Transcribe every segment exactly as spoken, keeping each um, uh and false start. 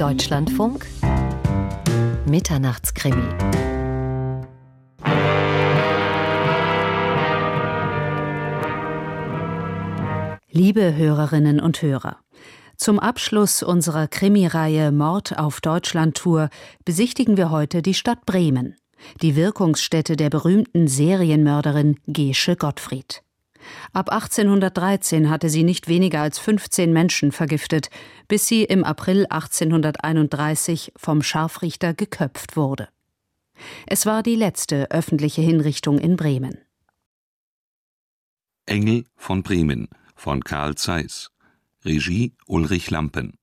Deutschlandfunk Mitternachtskrimi. Liebe Hörerinnen und Hörer, zum Abschluss unserer Krimireihe Mord auf Deutschland-Tour besichtigen wir heute die Stadt Bremen, die Wirkungsstätte der berühmten Serienmörderin Gesche Gottfried. Ab achtzehnhundertdreizehn hatte sie nicht weniger als fünfzehn Menschen vergiftet, bis sie im April achtzehnhunderteinunddreißig vom Scharfrichter geköpft wurde. Es war die letzte öffentliche Hinrichtung in Bremen. Engel von Bremen von Karl Zeiss. Regie Ulrich Lampen.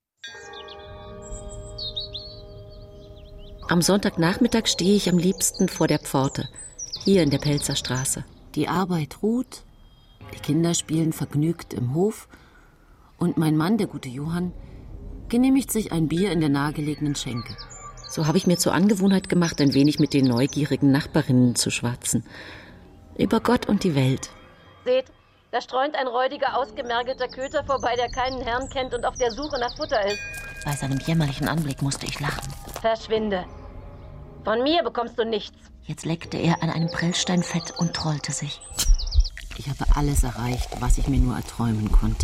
Am Sonntagnachmittag stehe ich am liebsten vor der Pforte, hier in der Pelzer Straße. Die Arbeit ruht, die Kinder spielen vergnügt im Hof und mein Mann, der gute Johann, genehmigt sich ein Bier in der nahegelegenen Schenke. So habe ich mir zur Angewohnheit gemacht, ein wenig mit den neugierigen Nachbarinnen zu schwatzen. Über Gott und die Welt. Seht, da streunt ein räudiger, ausgemergelter Köter vorbei, der keinen Herrn kennt und auf der Suche nach Futter ist. Bei seinem jämmerlichen Anblick musste ich lachen. Verschwinde. Von mir bekommst du nichts. Jetzt leckte er an einem Prellstein fett und trollte sich. Ich habe alles erreicht, was ich mir nur erträumen konnte.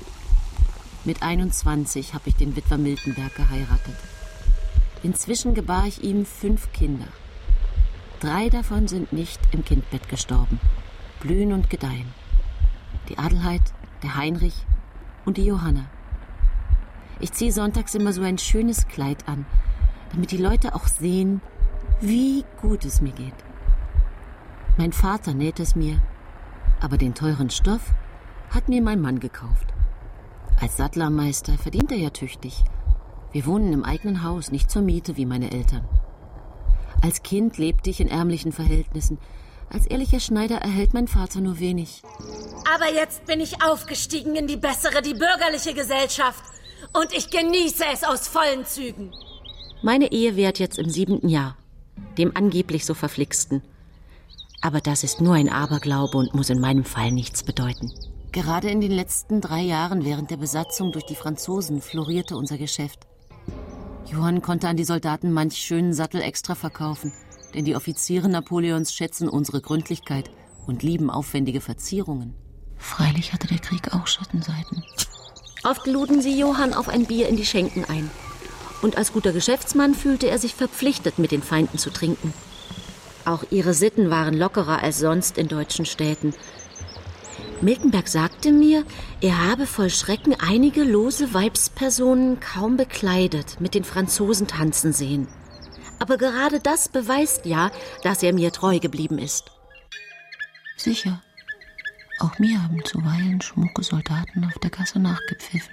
Mit einundzwanzig habe ich den Witwer Miltenberg geheiratet. Inzwischen gebar ich ihm fünf Kinder. Drei davon sind nicht im Kindbett gestorben, blühen und gedeihen. Die Adelheid, der Heinrich und die Johanna. Ich ziehe sonntags immer so ein schönes Kleid an, damit die Leute auch sehen, wie gut es mir geht. Mein Vater näht es mir, aber den teuren Stoff hat mir mein Mann gekauft. Als Sattlermeister verdient er ja tüchtig. Wir wohnen im eigenen Haus, nicht zur Miete wie meine Eltern. Als Kind lebte ich in ärmlichen Verhältnissen. Als ehrlicher Schneider erhält mein Vater nur wenig. Aber jetzt bin ich aufgestiegen in die bessere, die bürgerliche Gesellschaft. Und ich genieße es aus vollen Zügen. Meine Ehe währt jetzt im siebenten Jahr. Dem angeblich so verflixten. Aber das ist nur ein Aberglaube und muss in meinem Fall nichts bedeuten. Gerade in den letzten drei Jahren während der Besatzung durch die Franzosen florierte unser Geschäft. Johann konnte an die Soldaten manch schönen Sattel extra verkaufen, denn die Offiziere Napoleons schätzen unsere Gründlichkeit und lieben aufwendige Verzierungen. Freilich hatte der Krieg auch Schattenseiten. Oft luden sie Johann auf ein Bier in die Schenken ein. Und als guter Geschäftsmann fühlte er sich verpflichtet, mit den Feinden zu trinken. Auch ihre Sitten waren lockerer als sonst in deutschen Städten. Miltenberg sagte mir, er habe voll Schrecken einige lose Weibspersonen kaum bekleidet mit den Franzosen tanzen sehen. Aber gerade das beweist ja, dass er mir treu geblieben ist. Sicher. Auch mir haben zuweilen schmucke Soldaten auf der Gasse nachgepfiffen.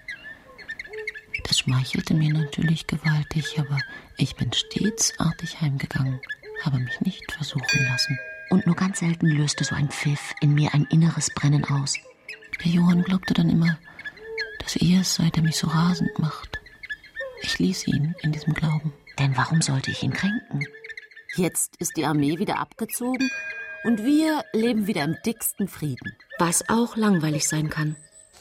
Das schmeichelte mir natürlich gewaltig, aber ich bin stets artig heimgegangen, habe mich nicht versuchen lassen. Und nur ganz selten löste so ein Pfiff in mir ein inneres Brennen aus. Der Johann glaubte dann immer, dass er es sei, der mich so rasend macht. Ich ließ ihn in diesem Glauben. Denn warum sollte ich ihn kränken? Jetzt ist die Armee wieder abgezogen und wir leben wieder im dicksten Frieden. Was auch langweilig sein kann.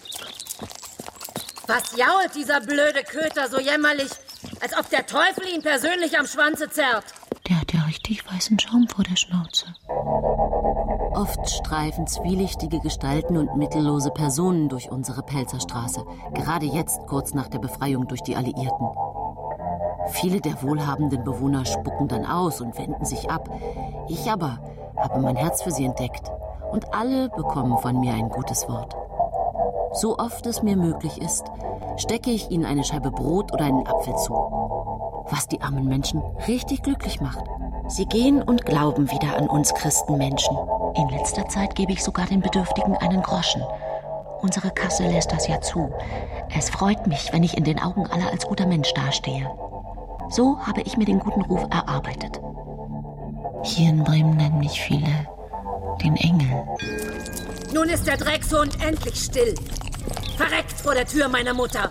Was jault dieser blöde Köter so jämmerlich, als ob der Teufel ihn persönlich am Schwanze zerrt? Der hat ja richtig weißen Schaum vor der Schnauze. Oft streifen zwielichtige Gestalten und mittellose Personen durch unsere Pelzer Straße. Gerade jetzt, kurz nach der Befreiung durch die Alliierten. Viele der wohlhabenden Bewohner spucken dann aus und wenden sich ab. Ich aber habe mein Herz für sie entdeckt. Und alle bekommen von mir ein gutes Wort. So oft es mir möglich ist, stecke ich ihnen eine Scheibe Brot oder einen Apfel zu. Was die armen Menschen richtig glücklich macht. Sie gehen und glauben wieder an uns Christenmenschen. In letzter Zeit gebe ich sogar den Bedürftigen einen Groschen. Unsere Kasse lässt das ja zu. Es freut mich, wenn ich in den Augen aller als guter Mensch dastehe. So habe ich mir den guten Ruf erarbeitet. Hier in Bremen nennen mich viele den Engel. Nun ist der Dreckshund endlich still. Verreckt vor der Tür meiner Mutter.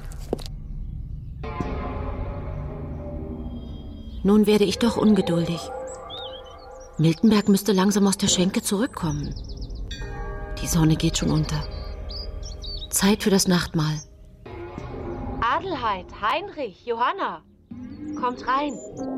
Nun werde ich doch ungeduldig. Miltenberg müsste langsam aus der Schenke zurückkommen. Die Sonne geht schon unter. Zeit für das Nachtmahl. Adelheid, Heinrich, Johanna, kommt rein.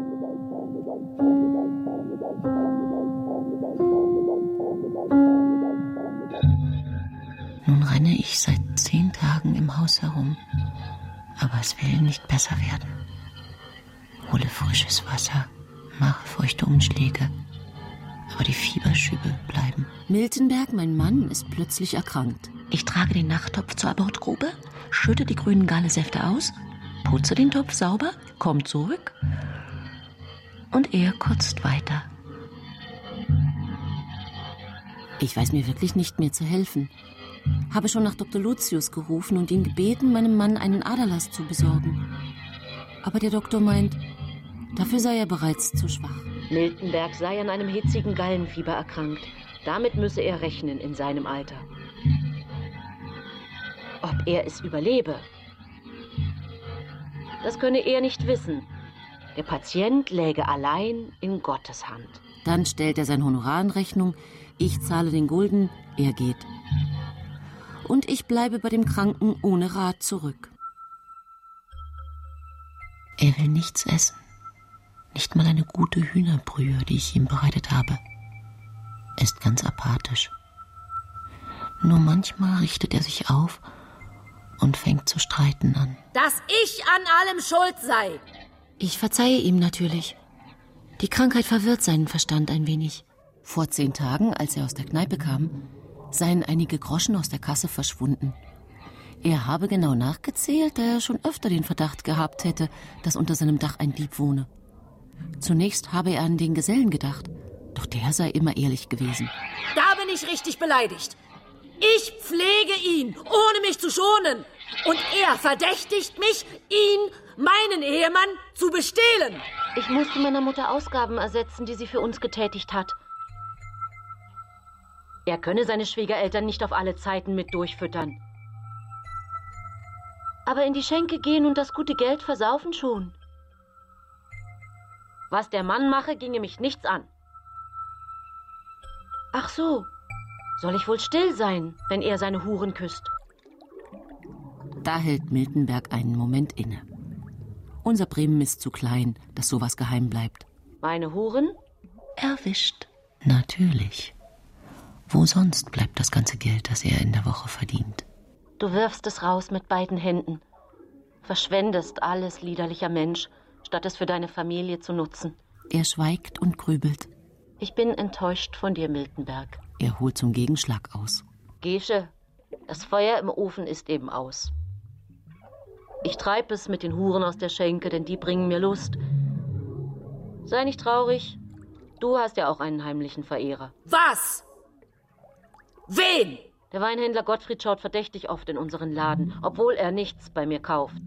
Nun renne ich seit zehn Tagen im Haus herum, aber es will nicht besser werden. Hole frisches Wasser, mache feuchte Umschläge, aber die Fieberschübe bleiben. Miltenberg, mein Mann, ist plötzlich erkrankt. Ich trage den Nachttopf zur Abortgrube, schütte die grünen Gallesäfte aus, putze den Topf sauber, komme zurück und er kotzt weiter. Ich weiß mir wirklich nicht mehr zu helfen. Habe schon nach Doktor Lucius gerufen und ihn gebeten, meinem Mann einen Aderlass zu besorgen. Aber der Doktor meint, dafür sei er bereits zu schwach. Miltenberg sei an einem hitzigen Gallenfieber erkrankt. Damit müsse er rechnen in seinem Alter. Ob er es überlebe, das könne er nicht wissen. Der Patient läge allein in Gottes Hand. Dann stellt er sein Honorar in Rechnung, ich zahle den Gulden, er geht. Und ich bleibe bei dem Kranken ohne Rat zurück. Er will nichts essen. Nicht mal eine gute Hühnerbrühe, die ich ihm bereitet habe. Er ist ganz apathisch. Nur manchmal richtet er sich auf und fängt zu streiten an. Dass ich an allem schuld sei. Ich verzeihe ihm natürlich. Die Krankheit verwirrt seinen Verstand ein wenig. Vor zehn Tagen, als er aus der Kneipe kam, seien einige Groschen aus der Kasse verschwunden. Er habe genau nachgezählt, da er schon öfter den Verdacht gehabt hätte, dass unter seinem Dach ein Dieb wohne. Zunächst habe er an den Gesellen gedacht, doch der sei immer ehrlich gewesen. Da bin ich richtig beleidigt. Ich pflege ihn, ohne mich zu schonen. Und er verdächtigt mich, ihn, meinen Ehemann, zu bestehlen. Ich musste meiner Mutter Ausgaben ersetzen, die sie für uns getätigt hat. Er könne seine Schwiegereltern nicht auf alle Zeiten mit durchfüttern. Aber in die Schenke gehen und das gute Geld versaufen schon. Was der Mann mache, ginge mich nichts an. Ach so, soll ich wohl still sein, wenn er seine Huren küsst? Da hält Miltenberg einen Moment inne. Unser Bremen ist zu klein, dass sowas geheim bleibt. Meine Huren? Erwischt. Natürlich. Wo sonst bleibt das ganze Geld, das er in der Woche verdient? Du wirfst es raus mit beiden Händen. Verschwendest alles, liederlicher Mensch, statt es für deine Familie zu nutzen. Er schweigt und grübelt. Ich bin enttäuscht von dir, Miltenberg. Er holt zum Gegenschlag aus. Gesche, das Feuer im Ofen ist eben aus. Ich treib es mit den Huren aus der Schenke, denn die bringen mir Lust. Sei nicht traurig, du hast ja auch einen heimlichen Verehrer. Was? Wen? Der Weinhändler Gottfried schaut verdächtig oft in unseren Laden, obwohl er nichts bei mir kauft.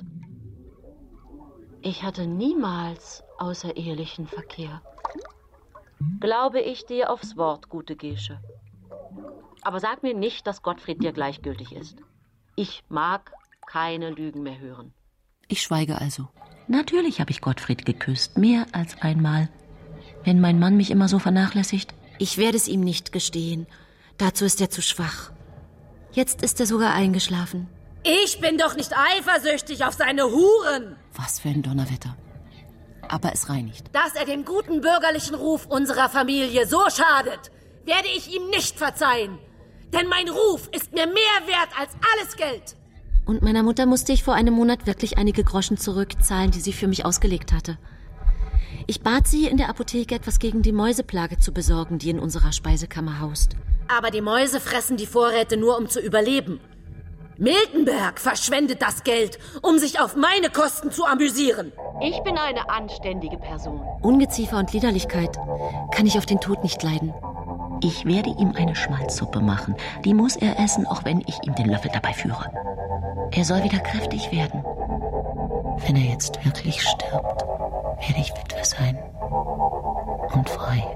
Ich hatte niemals außerehelichen Verkehr. Glaube ich dir aufs Wort, gute Gesche. Aber sag mir nicht, dass Gottfried dir gleichgültig ist. Ich mag keine Lügen mehr hören. Ich schweige also. Natürlich habe ich Gottfried geküsst, mehr als einmal. Wenn mein Mann mich immer so vernachlässigt. Ich werde es ihm nicht gestehen. Dazu ist er zu schwach. Jetzt ist er sogar eingeschlafen. Ich bin doch nicht eifersüchtig auf seine Huren. Was für ein Donnerwetter. Aber es reinigt. Dass er dem guten bürgerlichen Ruf unserer Familie so schadet, werde ich ihm nicht verzeihen. Denn mein Ruf ist mir mehr wert als alles Geld. Und meiner Mutter musste ich vor einem Monat wirklich einige Groschen zurückzahlen, die sie für mich ausgelegt hatte. Ich bat sie, in der Apotheke etwas gegen die Mäuseplage zu besorgen, die in unserer Speisekammer haust. Aber die Mäuse fressen die Vorräte nur, um zu überleben. Miltenberg verschwendet das Geld, um sich auf meine Kosten zu amüsieren. Ich bin eine anständige Person. Ungeziefer und Liederlichkeit kann ich auf den Tod nicht leiden. Ich werde ihm eine Schmalzsuppe machen. Die muss er essen, auch wenn ich ihm den Löffel dabei führe. Er soll wieder kräftig werden. Wenn er jetzt wirklich stirbt, werde ich Witwe sein. Und frei.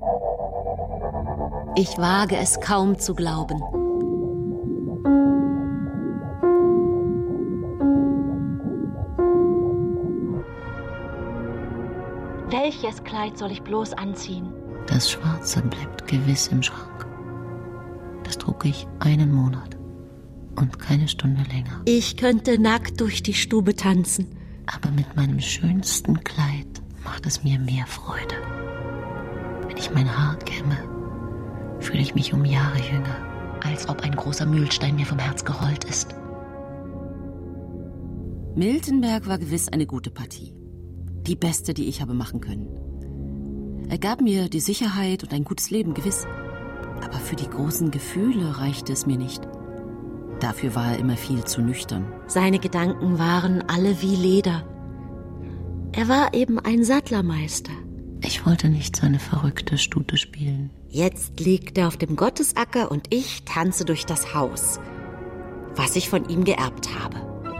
Ich wage es kaum zu glauben. Welches Kleid soll ich bloß anziehen? Das Schwarze bleibt gewiss im Schrank. Das trug ich einen Monat. Und keine Stunde länger. Ich könnte nackt durch die Stube tanzen. Aber mit meinem schönsten Kleid macht es mir mehr Freude. Wenn ich mein Haar kämme, fühle ich mich um Jahre jünger, als ob ein großer Mühlstein mir vom Herz gerollt ist. Miltenberg war gewiss eine gute Partie. Die beste, die ich habe machen können. Er gab mir die Sicherheit und ein gutes Leben, gewiss. Aber für die großen Gefühle reichte es mir nicht. Dafür war er immer viel zu nüchtern. Seine Gedanken waren alle wie Leder. Er war eben ein Sattlermeister. Ich wollte nicht seine verrückte Stute spielen. Jetzt liegt er auf dem Gottesacker und ich tanze durch das Haus, was ich von ihm geerbt habe.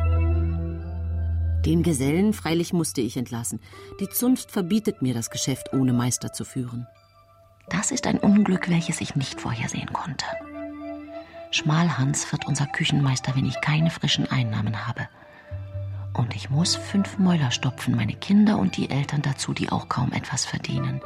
Den Gesellen freilich musste ich entlassen. Die Zunft verbietet mir, das Geschäft ohne Meister zu führen. Das ist ein Unglück, welches ich nicht vorhersehen konnte. Schmalhans wird unser Küchenmeister, wenn ich keine frischen Einnahmen habe. Und ich muss fünf Mäuler stopfen, meine Kinder und die Eltern dazu, die auch kaum etwas verdienen.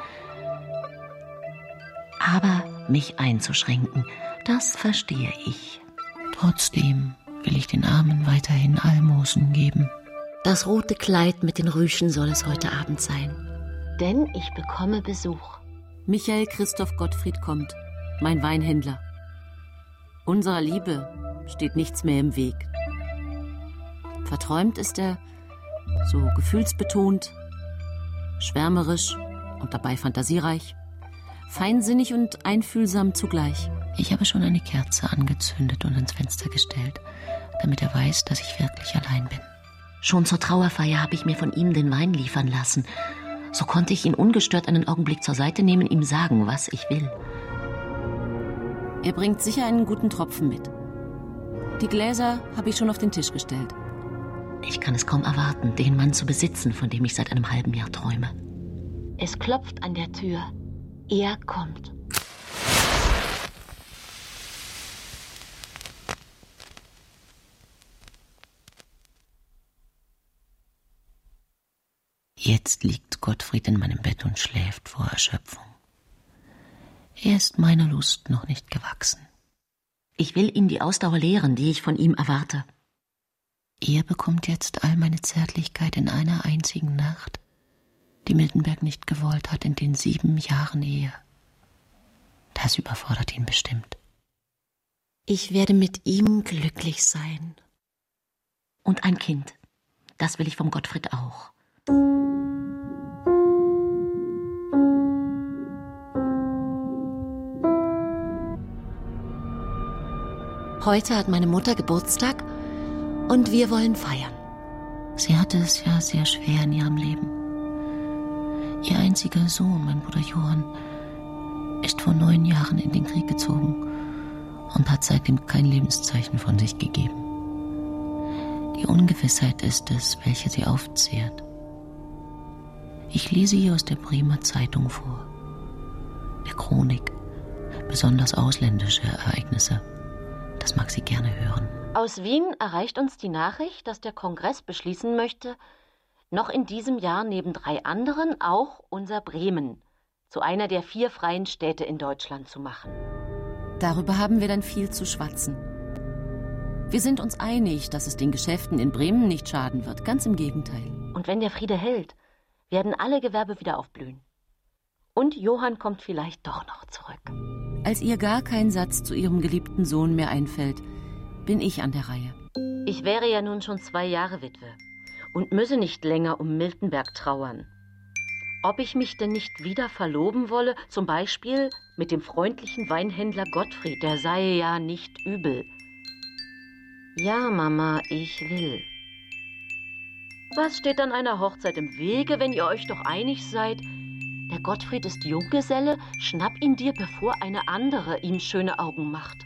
Aber mich einzuschränken, das verstehe ich. Trotzdem will ich den Armen weiterhin Almosen geben. Das rote Kleid mit den Rüschen soll es heute Abend sein. Denn ich bekomme Besuch. Michael Christoph Gottfried kommt, mein Weinhändler. Unserer Liebe steht nichts mehr im Weg. Verträumt ist er, so gefühlsbetont, schwärmerisch und dabei fantasiereich, feinsinnig und einfühlsam zugleich. Ich habe schon eine Kerze angezündet und ans Fenster gestellt, damit er weiß, dass ich wirklich allein bin. Schon zur Trauerfeier habe ich mir von ihm den Wein liefern lassen. So konnte ich ihn ungestört einen Augenblick zur Seite nehmen, ihm sagen, was ich will. Er bringt sicher einen guten Tropfen mit. Die Gläser habe ich schon auf den Tisch gestellt. Ich kann es kaum erwarten, den Mann zu besitzen, von dem ich seit einem halben Jahr träume. Es klopft an der Tür. Er kommt. Jetzt liegt Gottfried in meinem Bett und schläft vor Erschöpfung. Er ist meiner Lust noch nicht gewachsen. Ich will ihn die Ausdauer lehren, die ich von ihm erwarte. Er bekommt jetzt all meine Zärtlichkeit in einer einzigen Nacht, die Miltenberg nicht gewollt hat in den sieben Jahren Ehe. Das überfordert ihn bestimmt. Ich werde mit ihm glücklich sein. Und ein Kind, das will ich vom Gottfried auch. Heute hat meine Mutter Geburtstag und wir wollen feiern. Sie hatte es ja sehr schwer in ihrem Leben. Ihr einziger Sohn, mein Bruder Johann, ist vor neun Jahren in den Krieg gezogen und hat seitdem kein Lebenszeichen von sich gegeben. Die Ungewissheit ist es, welche sie aufzehrt. Ich lese ihr aus der Bremer Zeitung vor, der Chronik, besonders ausländische Ereignisse. Das mag sie gerne hören. Aus Wien erreicht uns die Nachricht, dass der Kongress beschließen möchte, noch in diesem Jahr neben drei anderen auch unser Bremen zu einer der vier freien Städte in Deutschland zu machen. Darüber haben wir dann viel zu schwatzen. Wir sind uns einig, dass es den Geschäften in Bremen nicht schaden wird, ganz im Gegenteil. Und wenn der Friede hält, werden alle Gewerbe wieder aufblühen. Und Johann kommt vielleicht doch noch zurück. Als ihr gar kein Satz zu ihrem geliebten Sohn mehr einfällt, bin ich an der Reihe. Ich wäre ja nun schon zwei Jahre Witwe und müsse nicht länger um Miltenberg trauern. Ob ich mich denn nicht wieder verloben wolle, zum Beispiel mit dem freundlichen Weinhändler Gottfried, der sei ja nicht übel. Ja, Mama, ich will. Was steht an einer Hochzeit im Wege, wenn ihr euch doch einig seid? Der Gottfried ist Junggeselle, schnapp ihn dir, bevor eine andere ihm schöne Augen macht.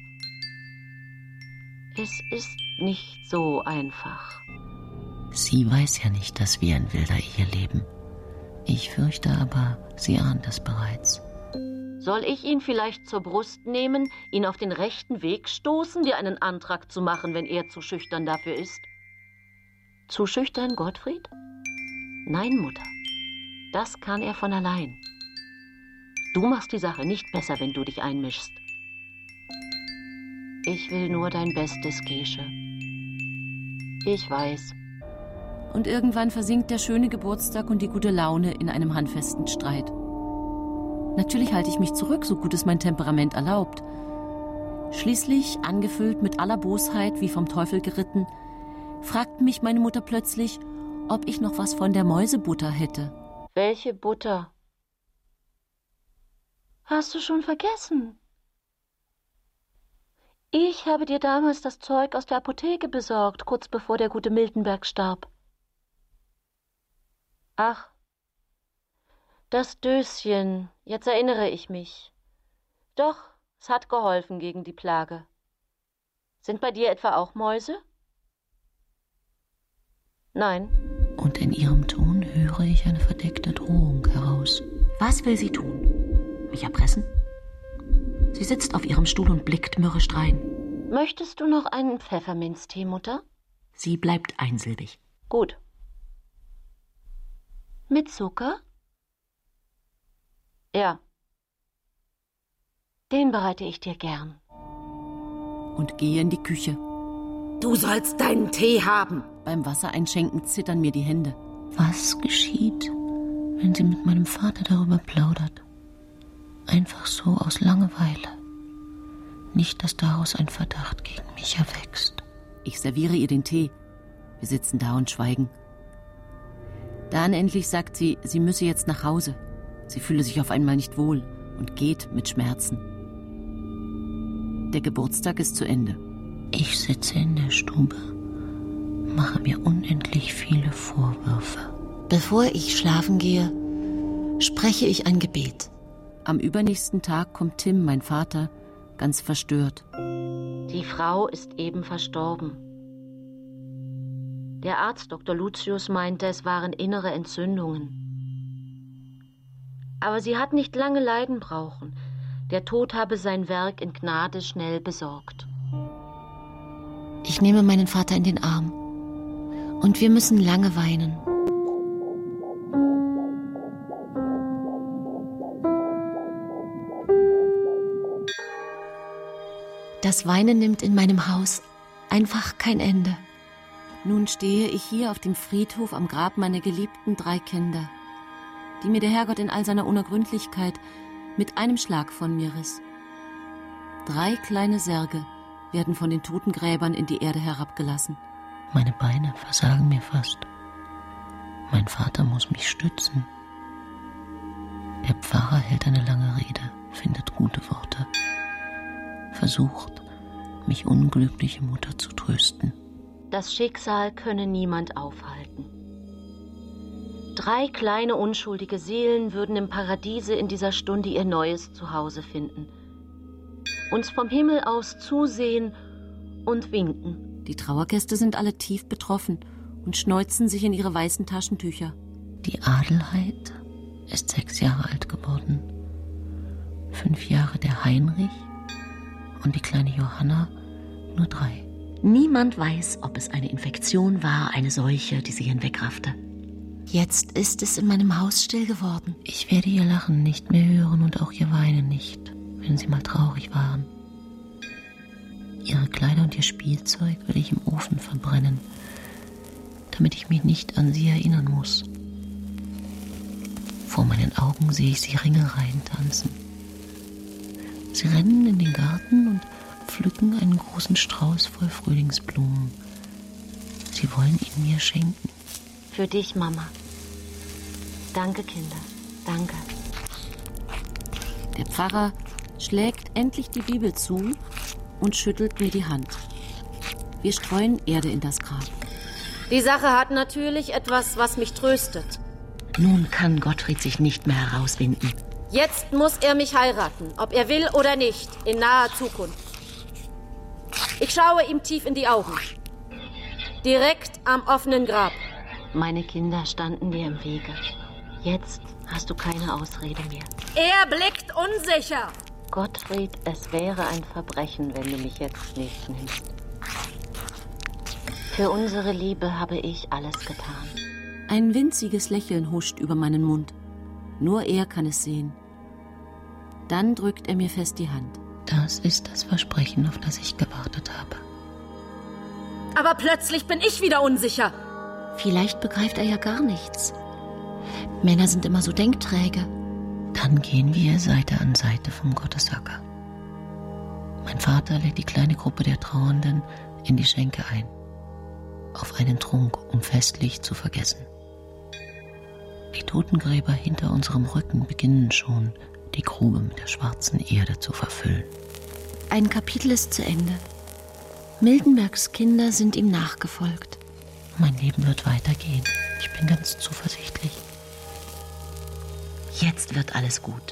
Es ist nicht so einfach. Sie weiß ja nicht, dass wir in wilder Ehe leben. Ich fürchte aber, sie ahnt es bereits. Soll ich ihn vielleicht zur Brust nehmen, ihn auf den rechten Weg stoßen, dir einen Antrag zu machen, wenn er zu schüchtern dafür ist? Zu schüchtern, Gottfried? Nein, Mutter. Das kann er von allein. Du machst die Sache nicht besser, wenn du dich einmischst. Ich will nur dein Bestes, Gesche. Ich weiß. Und irgendwann versinkt der schöne Geburtstag und die gute Laune in einem handfesten Streit. Natürlich halte ich mich zurück, so gut es mein Temperament erlaubt. Schließlich, angefüllt mit aller Bosheit, wie vom Teufel geritten, fragt mich meine Mutter plötzlich, ob ich noch was von der Mäusebutter hätte. Welche Butter? Hast du schon vergessen? Ich habe dir damals das Zeug aus der Apotheke besorgt, kurz bevor der gute Miltenberg starb. Ach, das Döschen, jetzt erinnere ich mich. Doch, es hat geholfen gegen die Plage. Sind bei dir etwa auch Mäuse? Nein. Und in ihrem Ton höre ich eine verdeckte Drohung heraus. Was will sie tun? Mich erpressen? Sie sitzt auf ihrem Stuhl und blickt mürrisch drein. Möchtest du noch einen Pfefferminztee, Mutter? Sie bleibt einsilbig. Gut. Mit Zucker? Ja. Den bereite ich dir gern. Und gehe in die Küche. Du sollst deinen Tee haben. Beim Wassereinschenken zittern mir die Hände. Was geschieht, wenn sie mit meinem Vater darüber plaudert? Einfach so aus Langeweile. Nicht, dass daraus ein Verdacht gegen mich erwächst. Ich serviere ihr den Tee. Wir sitzen da und schweigen. Dann endlich sagt sie, sie müsse jetzt nach Hause. Sie fühle sich auf einmal nicht wohl und geht mit Schmerzen. Der Geburtstag ist zu Ende. Ich sitze in der Stube, mache mir unendlich viele Vorwürfe. Bevor ich schlafen gehe, spreche ich ein Gebet. Am übernächsten Tag kommt Tim, mein Vater, ganz verstört. Die Frau ist eben verstorben. Der Arzt Doktor Lucius meinte, es waren innere Entzündungen. Aber sie hat nicht lange leiden brauchen. Der Tod habe sein Werk in Gnade schnell besorgt. Ich nehme meinen Vater in den Arm. Und wir müssen lange weinen. Das Weinen nimmt in meinem Haus einfach kein Ende. Nun stehe ich hier auf dem Friedhof am Grab meiner geliebten drei Kinder, die mir der Herrgott in all seiner Unergründlichkeit mit einem Schlag von mir riss. Drei kleine Särge werden von den Totengräbern in die Erde herabgelassen. Meine Beine versagen mir fast. Mein Vater muss mich stützen. Der Pfarrer hält eine lange Rede, findet gute Worte, versucht, mich unglückliche Mutter zu trösten. Das Schicksal könne niemand aufhalten. Drei kleine unschuldige Seelen würden im Paradiese in dieser Stunde ihr neues Zuhause finden. Uns vom Himmel aus zusehen und winken. Die Trauergäste sind alle tief betroffen und schneuzen sich in ihre weißen Taschentücher. Die Adelheid ist sechs Jahre alt geworden. Fünf Jahre der Heinrich und die kleine Johanna nur drei. Niemand weiß, ob es eine Infektion war, eine Seuche, die sie hinwegraffte. Jetzt ist es in meinem Haus still geworden. Ich werde ihr Lachen nicht mehr hören und auch ihr Weinen nicht, wenn sie mal traurig waren. Ihre Kleider und ihr Spielzeug will ich im Ofen verbrennen, damit ich mich nicht an sie erinnern muss. Vor meinen Augen sehe ich sie Ringelreihen tanzen. Sie rennen in den Garten und pflücken einen großen Strauß voll Frühlingsblumen. Sie wollen ihn mir schenken. Für dich, Mama. Danke, Kinder. Danke. Der Pfarrer schlägt endlich die Bibel zu und schüttelt mir die Hand. Wir streuen Erde in das Grab. Die Sache hat natürlich etwas, was mich tröstet. Nun kann Gottfried sich nicht mehr herauswinden. Jetzt muss er mich heiraten, ob er will oder nicht, in naher Zukunft. Ich schaue ihm tief in die Augen. Direkt am offenen Grab. Meine Kinder standen dir im Wege. Jetzt hast du keine Ausrede mehr. Er blickt unsicher. Gottfried, es wäre ein Verbrechen, wenn du mich jetzt nicht nimmst. Für unsere Liebe habe ich alles getan. Ein winziges Lächeln huscht über meinen Mund. Nur er kann es sehen. Dann drückt er mir fest die Hand. Das ist das Versprechen, auf das ich gewartet habe. Aber plötzlich bin ich wieder unsicher. Vielleicht begreift er ja gar nichts. Männer sind immer so denkträge. Dann gehen wir Seite an Seite vom Gottesacker. Mein Vater lädt die kleine Gruppe der Trauernden in die Schenke ein. Auf einen Trunk, um festlich zu vergessen. Die Totengräber hinter unserem Rücken beginnen schon, die Grube mit der schwarzen Erde zu verfüllen. Ein Kapitel ist zu Ende. Miltenbergs Kinder sind ihm nachgefolgt. Mein Leben wird weitergehen. Ich bin ganz zuversichtlich. Jetzt wird alles gut.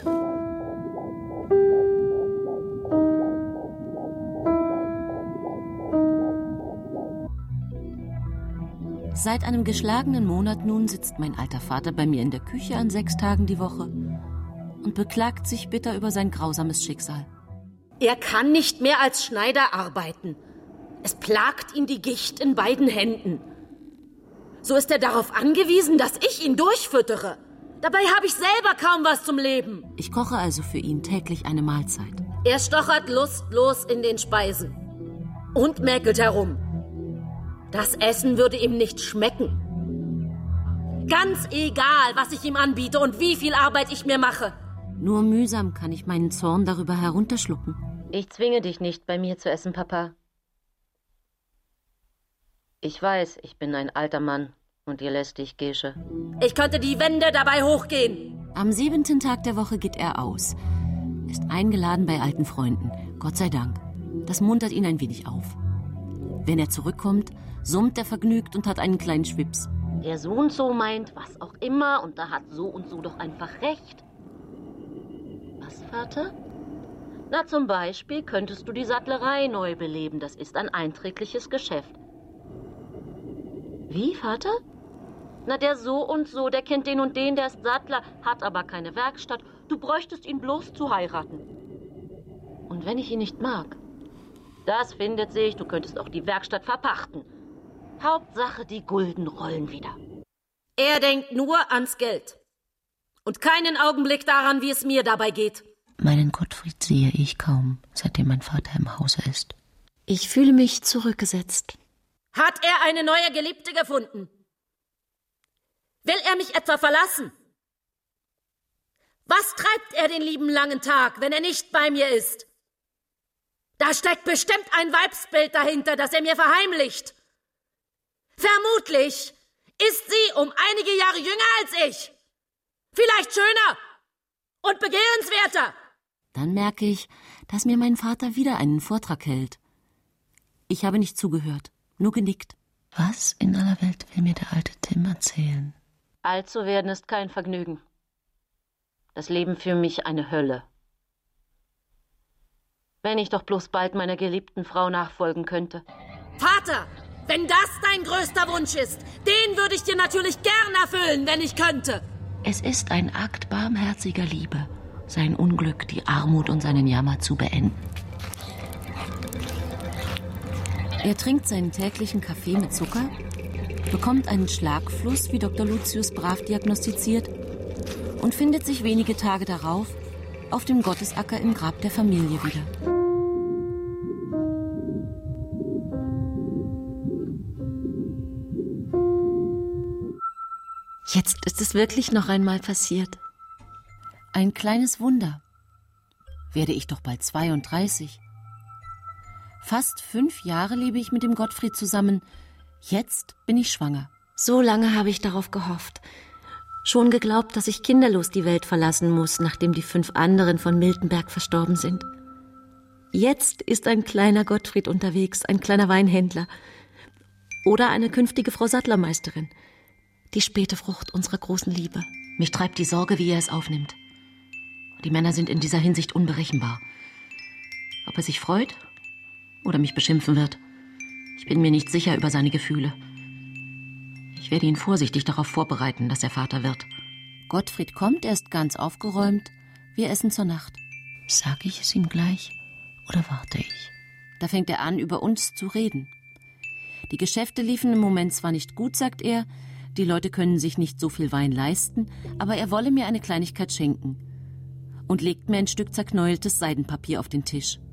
Seit einem geschlagenen Monat nun sitzt mein alter Vater bei mir in der Küche an sechs Tagen die Woche und beklagt sich bitter über sein grausames Schicksal. Er kann nicht mehr als Schneider arbeiten. Es plagt ihn die Gicht in beiden Händen. So ist er darauf angewiesen, dass ich ihn durchfüttere. Dabei habe ich selber kaum was zum Leben. Ich koche also für ihn täglich eine Mahlzeit. Er stochert lustlos in den Speisen und mäkelt herum. Das Essen würde ihm nicht schmecken. Ganz egal, was ich ihm anbiete und wie viel Arbeit ich mir mache. Nur mühsam kann ich meinen Zorn darüber herunterschlucken. Ich zwinge dich nicht, bei mir zu essen, Papa. Ich weiß, ich bin ein alter Mann und ihr lässt dich, Gesche. Ich könnte die Wände dabei hochgehen. Am siebenten Tag der Woche geht er aus. Ist eingeladen bei alten Freunden. Gott sei Dank. Das muntert ihn ein wenig auf. Wenn er zurückkommt, summt er vergnügt und hat einen kleinen Schwips. Der so und so meint, was auch immer, und da hat so und so doch einfach recht. Was, Vater? Na, zum Beispiel könntest du die Sattlerei neu beleben. Das ist ein einträgliches Geschäft. Wie, Vater? Na, der so und so, der kennt den und den, der ist Sattler, hat aber keine Werkstatt. Du bräuchtest ihn bloß zu heiraten. Und wenn ich ihn nicht mag? Das findet sich, du könntest auch die Werkstatt verpachten. Hauptsache, die Gulden rollen wieder. Er denkt nur ans Geld. Und keinen Augenblick daran, wie es mir dabei geht. Meinen Gottfried sehe ich kaum, seitdem mein Vater im Hause ist. Ich fühle mich zurückgesetzt. Hat er eine neue Geliebte gefunden? Will er mich etwa verlassen? Was treibt er den lieben langen Tag, wenn er nicht bei mir ist? Da steckt bestimmt ein Weibsbild dahinter, das er mir verheimlicht. Vermutlich ist sie um einige Jahre jünger als ich. Vielleicht schöner und begehrenswerter. Dann merke ich, dass mir mein Vater wieder einen Vortrag hält. Ich habe nicht zugehört, nur genickt. Was in aller Welt will mir der alte Tim erzählen? Alt zu werden ist kein Vergnügen. Das Leben für mich eine Hölle. Wenn ich doch bloß bald meiner geliebten Frau nachfolgen könnte. Vater, wenn das dein größter Wunsch ist, den würde ich dir natürlich gern erfüllen, wenn ich könnte. Es ist ein Akt barmherziger Liebe, sein Unglück, die Armut und seinen Jammer zu beenden. Er trinkt seinen täglichen Kaffee mit Zucker, bekommt einen Schlagfluss, wie Doktor Lucius brav diagnostiziert, und findet sich wenige Tage darauf auf dem Gottesacker im Grab der Familie wieder. Jetzt ist es wirklich noch einmal passiert. Ein kleines Wunder. Werde ich doch bald zweiunddreißig. Fast fünf Jahre lebe ich mit dem Gottfried zusammen. Jetzt bin ich schwanger. So lange habe ich darauf gehofft. Schon geglaubt, dass ich kinderlos die Welt verlassen muss, nachdem die fünf anderen von Miltenberg verstorben sind. Jetzt ist ein kleiner Gottfried unterwegs, ein kleiner Weinhändler. Oder eine künftige Frau Sattlermeisterin. Die späte Frucht unserer großen Liebe. Mich treibt die Sorge, wie er es aufnimmt. Die Männer sind in dieser Hinsicht unberechenbar. Ob er sich freut oder mich beschimpfen wird, ich bin mir nicht sicher über seine Gefühle. Ich werde ihn vorsichtig darauf vorbereiten, dass er Vater wird. Gottfried kommt, er ist ganz aufgeräumt. Wir essen zur Nacht. Sag ich es ihm gleich oder warte ich? Da fängt er an, über uns zu reden. Die Geschäfte liefen im Moment zwar nicht gut, sagt er, die Leute können sich nicht so viel Wein leisten, aber er wolle mir eine Kleinigkeit schenken und legt mir ein Stück zerknäueltes Seidenpapier auf den Tisch.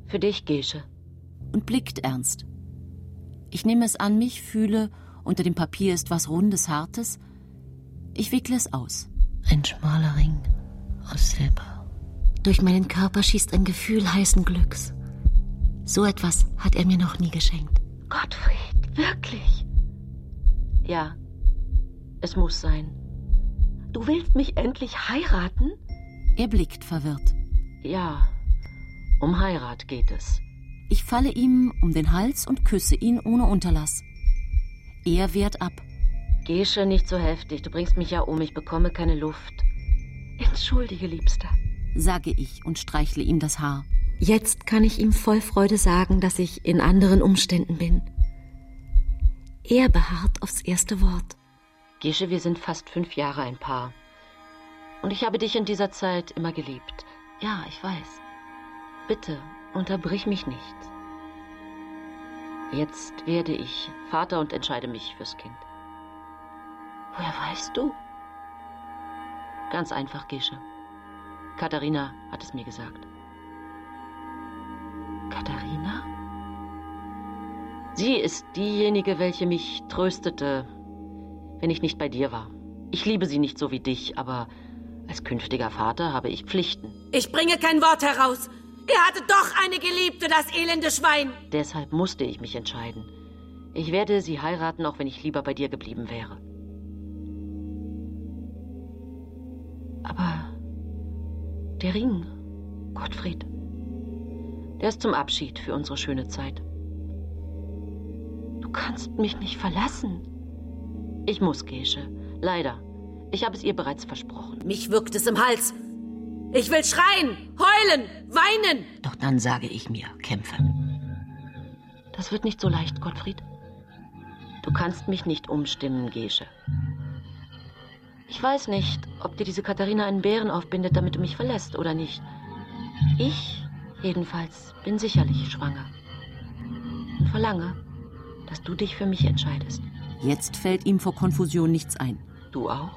Für dich, Gesche. Und blickt ernst. Ich nehme es an mich, fühle, unter dem Papier ist was Rundes, Hartes. Ich wickle es aus. Ein schmaler Ring aus Silber. Durch meinen Körper schießt ein Gefühl heißen Glücks. So etwas hat er mir noch nie geschenkt. Gottfried, wirklich? Ja, es muss sein. Du willst mich endlich heiraten? Er blickt verwirrt. Ja, um Heirat geht es. Ich falle ihm um den Hals und küsse ihn ohne Unterlass. Er wehrt ab. Gesche, nicht so heftig. Du bringst mich ja um. Ich bekomme keine Luft. Entschuldige, Liebster, sage ich und streichle ihm das Haar. Jetzt kann ich ihm voll Freude sagen, dass ich in anderen Umständen bin. Er beharrt aufs erste Wort. Gesche, wir sind fast fünf Jahre ein Paar. Und ich habe dich in dieser Zeit immer geliebt. Ja, ich weiß. Bitte, unterbrich mich nicht. Jetzt werde ich Vater und entscheide mich fürs Kind. Woher weißt du? Ganz einfach, Gesche. Katharina hat es mir gesagt. Katharina? Sie ist diejenige, welche mich tröstete, wenn ich nicht bei dir war. Ich liebe sie nicht so wie dich, aber als künftiger Vater habe ich Pflichten. Ich bringe kein Wort heraus. Er hatte doch eine Geliebte, das elende Schwein. Deshalb musste ich mich entscheiden. Ich werde sie heiraten, auch wenn ich lieber bei dir geblieben wäre. Aber der Ring, Gottfried, der ist zum Abschied für unsere schöne Zeit. Du kannst mich nicht verlassen. Ich muss, Gesche. Leider. Ich habe es ihr bereits versprochen. Mich wirkt es im Hals. Ich will schreien, heulen, weinen. Doch dann sage ich mir, kämpfe. Das wird nicht so leicht, Gottfried. Du kannst mich nicht umstimmen, Gesche. Ich weiß nicht, ob dir diese Katharina einen Bären aufbindet, damit du mich verlässt oder nicht. Ich, jedenfalls, bin sicherlich schwanger. Und verlange, dass du dich für mich entscheidest. Jetzt fällt ihm vor Konfusion nichts ein. Du auch?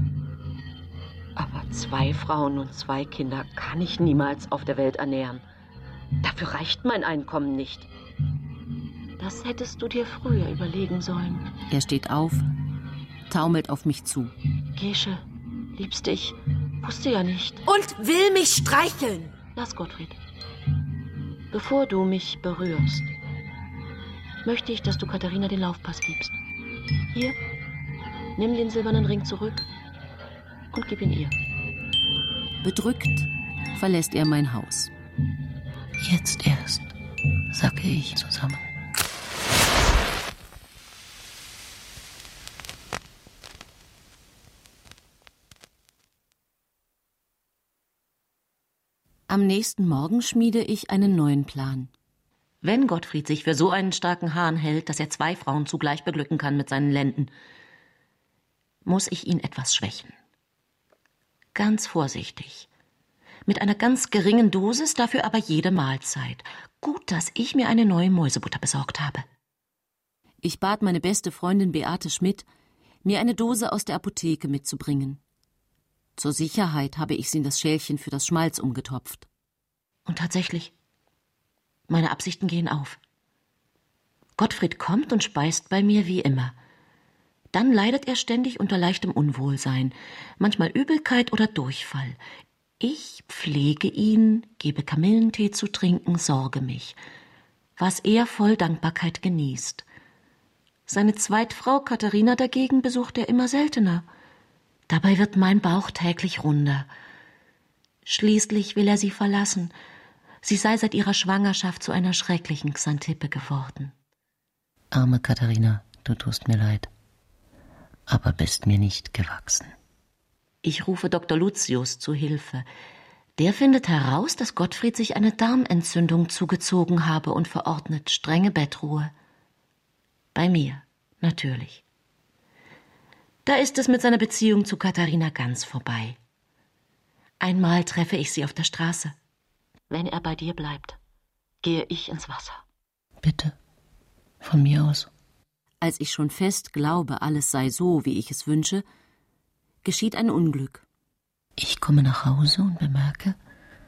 Aber zwei Frauen und zwei Kinder kann ich niemals auf der Welt ernähren. Dafür reicht mein Einkommen nicht. Das hättest du dir früher überlegen sollen. Er steht auf, taumelt auf mich zu. Gesche, Liebste, ich wusste ja nicht. Und will mich streicheln. Lass, Gottfried. Bevor du mich berührst, möchte ich, dass du Katharina den Laufpass gibst. Hier, nimm den silbernen Ring zurück und gib ihn ihr. Bedrückt verlässt er mein Haus. Jetzt erst, sacke ich zusammen. Am nächsten Morgen schmiede ich einen neuen Plan. Wenn Gottfried sich für so einen starken Hahn hält, dass er zwei Frauen zugleich beglücken kann mit seinen Lenden, muss ich ihn etwas schwächen. Ganz vorsichtig. Mit einer ganz geringen Dosis, dafür aber jede Mahlzeit. Gut, dass ich mir eine neue Mäusebutter besorgt habe. Ich bat meine beste Freundin Beate Schmidt, mir eine Dose aus der Apotheke mitzubringen. Zur Sicherheit habe ich sie in das Schälchen für das Schmalz umgetopft. Und tatsächlich, meine Absichten gehen auf. Gottfried kommt und speist bei mir wie immer. Dann leidet er ständig unter leichtem Unwohlsein, manchmal Übelkeit oder Durchfall. Ich pflege ihn, gebe Kamillentee zu trinken, sorge mich, was er voll Dankbarkeit genießt. Seine Zweitfrau Katharina dagegen besucht er immer seltener. Dabei wird mein Bauch täglich runder. Schließlich will er sie verlassen. Sie sei seit ihrer Schwangerschaft zu einer schrecklichen Xantippe geworden. Arme Katharina, du tust mir leid, aber bist mir nicht gewachsen. Ich rufe Doktor Lucius zu Hilfe. Der findet heraus, dass Gottfried sich eine Darmentzündung zugezogen habe und verordnet strenge Bettruhe. Bei mir, natürlich. Da ist es mit seiner Beziehung zu Katharina ganz vorbei. Einmal treffe ich sie auf der Straße. Wenn er bei dir bleibt, gehe ich ins Wasser. Bitte, von mir aus. Als ich schon fest glaube, alles sei so, wie ich es wünsche, geschieht ein Unglück. Ich komme nach Hause und bemerke,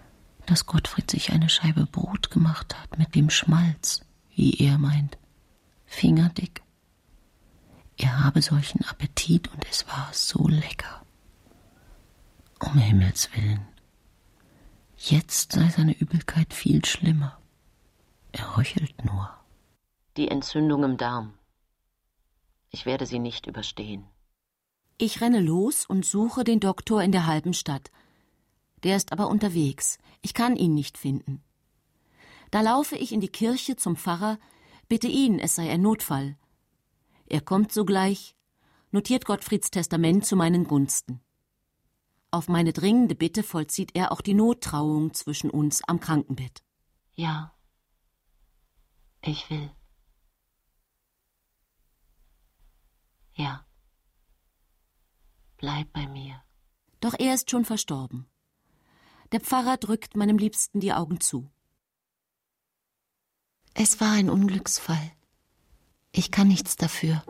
dass Gottfried sich eine Scheibe Brot gemacht hat mit dem Schmalz, wie er meint, fingerdick. Er habe solchen Appetit und es war so lecker. Um Himmels willen. Jetzt sei seine Übelkeit viel schlimmer. Er röchelt nur. Die Entzündung im Darm. Ich werde sie nicht überstehen. Ich renne los und suche den Doktor in der halben Stadt. Der ist aber unterwegs. Ich kann ihn nicht finden. Da laufe ich in die Kirche zum Pfarrer, bitte ihn, es sei ein Notfall. Er kommt sogleich, notiert Gottfrieds Testament zu meinen Gunsten. Auf meine dringende Bitte vollzieht er auch die Nottrauung zwischen uns am Krankenbett. Ja, ich will. Ja, bleib bei mir. Doch er ist schon verstorben. Der Pfarrer drückt meinem Liebsten die Augen zu. Es war ein Unglücksfall. Ich kann nichts dafür.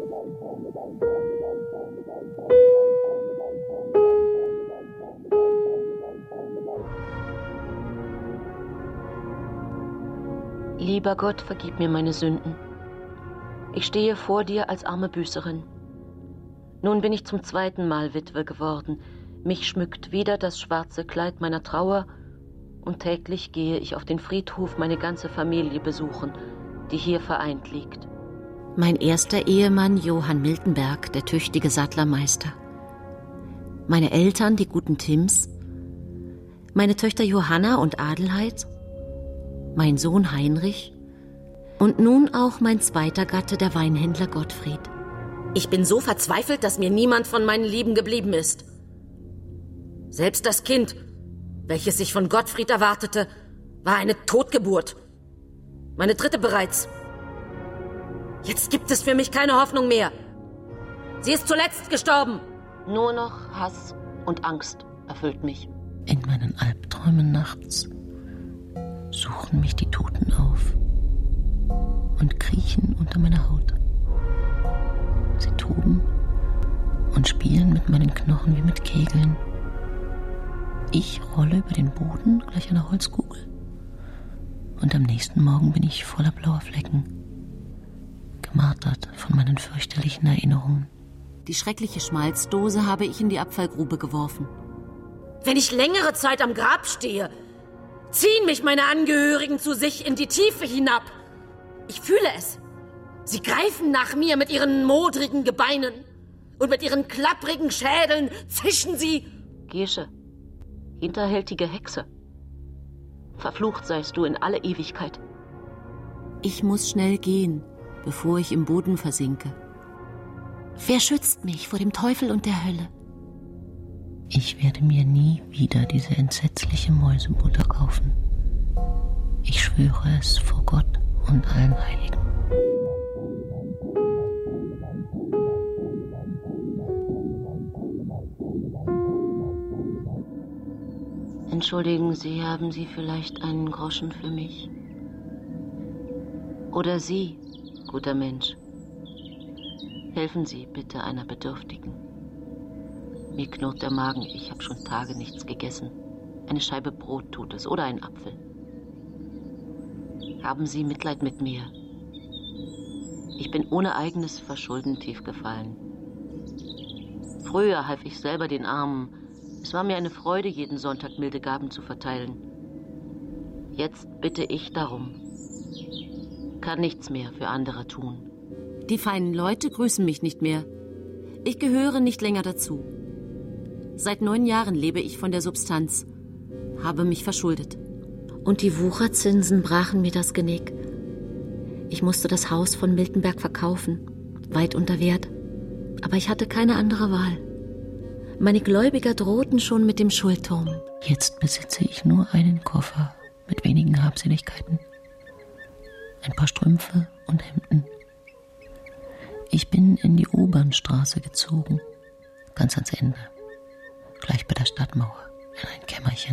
Lieber Gott, vergib mir meine Sünden. Ich stehe vor dir als arme Büßerin. Nun bin ich zum zweiten Mal Witwe geworden. Mich schmückt wieder das schwarze Kleid meiner Trauer und täglich gehe ich auf den Friedhof meine ganze Familie besuchen, die hier vereint liegt. Mein erster Ehemann Johann Miltenberg, der tüchtige Sattlermeister. Meine Eltern, die guten Tims. Meine Töchter Johanna und Adelheid. Mein Sohn Heinrich. Und nun auch mein zweiter Gatte, der Weinhändler Gottfried. Ich bin so verzweifelt, dass mir niemand von meinen Lieben geblieben ist. Selbst das Kind, welches sich von Gottfried erwartete, war eine Totgeburt. Meine dritte bereits. Jetzt gibt es für mich keine Hoffnung mehr. Sie ist zuletzt gestorben. Nur noch Hass und Angst erfüllt mich. In meinen Albträumen nachts suchen mich die Toten auf und kriechen unter meiner Haut. Sie toben und spielen mit meinen Knochen wie mit Kegeln. Ich rolle über den Boden gleich einer Holzkugel. Und am nächsten Morgen bin ich voller blauer Flecken, gemartert von meinen fürchterlichen Erinnerungen. Die schreckliche Schmalzdose habe ich in die Abfallgrube geworfen. Wenn ich längere Zeit am Grab stehe, ziehen mich meine Angehörigen zu sich in die Tiefe hinab. Ich fühle es. Sie greifen nach mir mit ihren modrigen Gebeinen und mit ihren klapprigen Schädeln zischen sie. Gesche, hinterhältige Hexe. Verflucht seist du in alle Ewigkeit. Ich muss schnell gehen, bevor ich im Boden versinke. Wer schützt mich vor dem Teufel und der Hölle? Ich werde mir nie wieder diese entsetzliche Mäusebutter kaufen. Ich schwöre es vor Gott und allen Heiligen. Entschuldigen Sie, haben Sie vielleicht einen Groschen für mich? Oder Sie, guter Mensch, helfen Sie bitte einer Bedürftigen. Mir knurrt der Magen, ich habe schon Tage nichts gegessen. Eine Scheibe Brot tut es oder ein Apfel. Haben Sie Mitleid mit mir? Ich bin ohne eigenes Verschulden tief gefallen. Früher half ich selber den Armen. Es war mir eine Freude, jeden Sonntag milde Gaben zu verteilen. Jetzt bitte ich darum. Kann nichts mehr für andere tun. Die feinen Leute grüßen mich nicht mehr. Ich gehöre nicht länger dazu. Seit neun Jahren lebe ich von der Substanz, habe mich verschuldet. Und die Wucherzinsen brachen mir das Genick. Ich musste das Haus von Miltenberg verkaufen, weit unter Wert. Aber ich hatte keine andere Wahl. Meine Gläubiger drohten schon mit dem Schuldturm. Jetzt besitze ich nur einen Koffer mit wenigen Habseligkeiten. Ein paar Strümpfe und Hemden. Ich bin in die Obernstraße gezogen, ganz ans Ende, gleich bei der Stadtmauer, in ein Kämmerchen.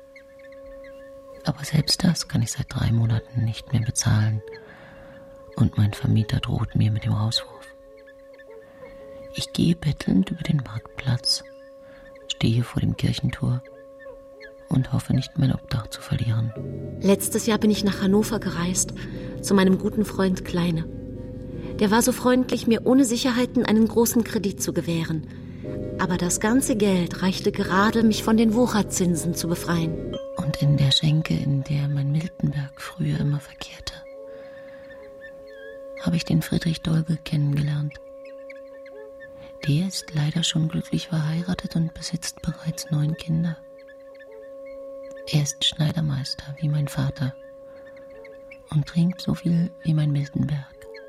Aber selbst das kann ich seit drei Monaten nicht mehr bezahlen und mein Vermieter droht mir mit dem Rauswurf. Ich gehe bettelnd über den Marktplatz, stehe vor dem Kirchentor und hoffe nicht, mein Obdach zu verlieren. Letztes Jahr bin ich nach Hannover gereist, zu meinem guten Freund Kleine. Der war so freundlich, mir ohne Sicherheiten einen großen Kredit zu gewähren. Aber das ganze Geld reichte gerade, mich von den Wucherzinsen zu befreien. Und in der Schenke, in der mein Miltenberg früher immer verkehrte, habe ich den Friedrich Dolge kennengelernt. Der ist leider schon glücklich verheiratet und besitzt bereits neun Kinder. Er ist Schneidermeister wie mein Vater und trinkt so viel wie mein Miltenberg.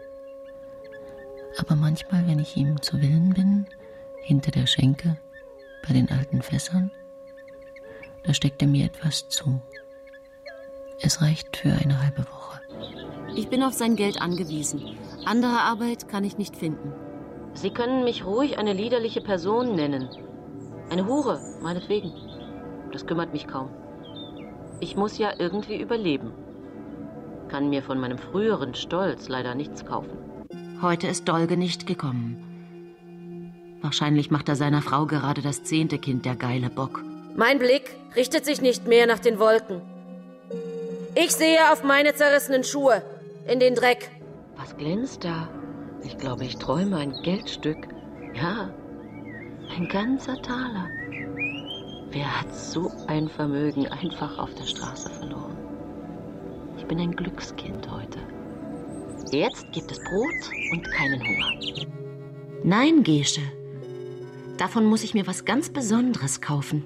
Aber manchmal, wenn ich ihm zu Willen bin, hinter der Schenke, bei den alten Fässern, da steckt er mir etwas zu. Es reicht für eine halbe Woche. Ich bin auf sein Geld angewiesen. Andere Arbeit kann ich nicht finden. Sie können mich ruhig eine liederliche Person nennen. Eine Hure, meinetwegen. Das kümmert mich kaum. Ich muss ja irgendwie überleben. Kann mir von meinem früheren Stolz leider nichts kaufen. Heute ist Dolge nicht gekommen. Wahrscheinlich macht er seiner Frau gerade das zehnte Kind, der geile Bock. Mein Blick richtet sich nicht mehr nach den Wolken. Ich sehe auf meine zerrissenen Schuhe, in den Dreck. Was glänzt da? Ich glaube, ich träume ein Geldstück. Ja, ein ganzer Taler. Wer hat so ein Vermögen einfach auf der Straße verloren? Ich bin ein Glückskind heute. Jetzt gibt es Brot und keinen Hunger. Nein, Gesche. Davon muss ich mir was ganz Besonderes kaufen.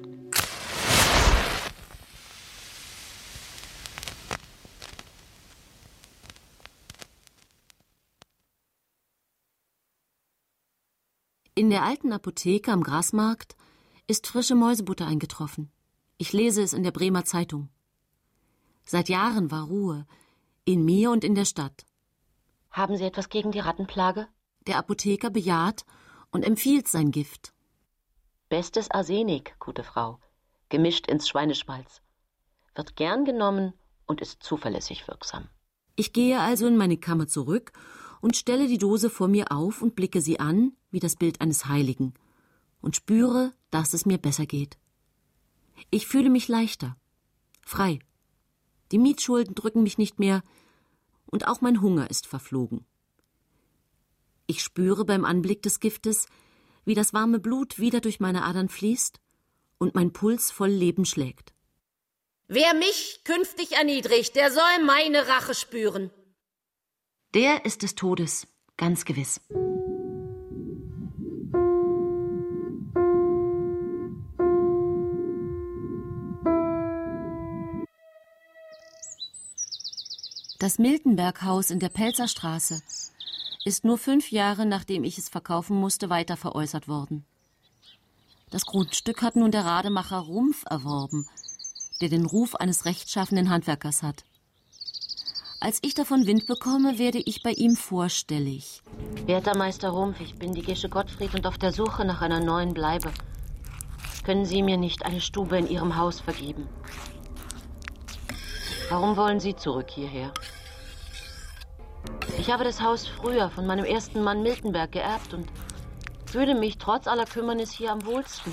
In der alten Apotheke am Grasmarkt ist frische Mäusebutter eingetroffen. Ich lese es in der Bremer Zeitung. Seit Jahren war Ruhe, in mir und in der Stadt. Haben Sie etwas gegen die Rattenplage? Der Apotheker bejaht und empfiehlt sein Gift. Bestes Arsenik, gute Frau, gemischt ins Schweineschmalz. Wird gern genommen und ist zuverlässig wirksam. Ich gehe also in meine Kammer zurück und stelle die Dose vor mir auf und blicke sie an, wie das Bild eines Heiligen, und spüre, dass es mir besser geht. Ich fühle mich leichter, frei. Die Mietschulden drücken mich nicht mehr und auch mein Hunger ist verflogen. Ich spüre beim Anblick des Giftes, wie das warme Blut wieder durch meine Adern fließt und mein Puls voll Leben schlägt. Wer mich künftig erniedrigt, der soll meine Rache spüren. Der ist des Todes, ganz gewiss. Das Miltenberg-Haus in der Pelzerstraße ist nur fünf Jahre, nachdem ich es verkaufen musste, weiter veräußert worden. Das Grundstück hat nun der Rademacher Rumpf erworben, der den Ruf eines rechtschaffenen Handwerkers hat. Als ich davon Wind bekomme, werde ich bei ihm vorstellig. Werter Meister Rumpf, ich bin die Gesche Gottfried und auf der Suche nach einer neuen Bleibe. Können Sie mir nicht eine Stube in Ihrem Haus vergeben? Warum wollen Sie zurück hierher? Ich habe das Haus früher von meinem ersten Mann Miltenberg geerbt und fühle mich trotz aller Kümmernis hier am wohlsten.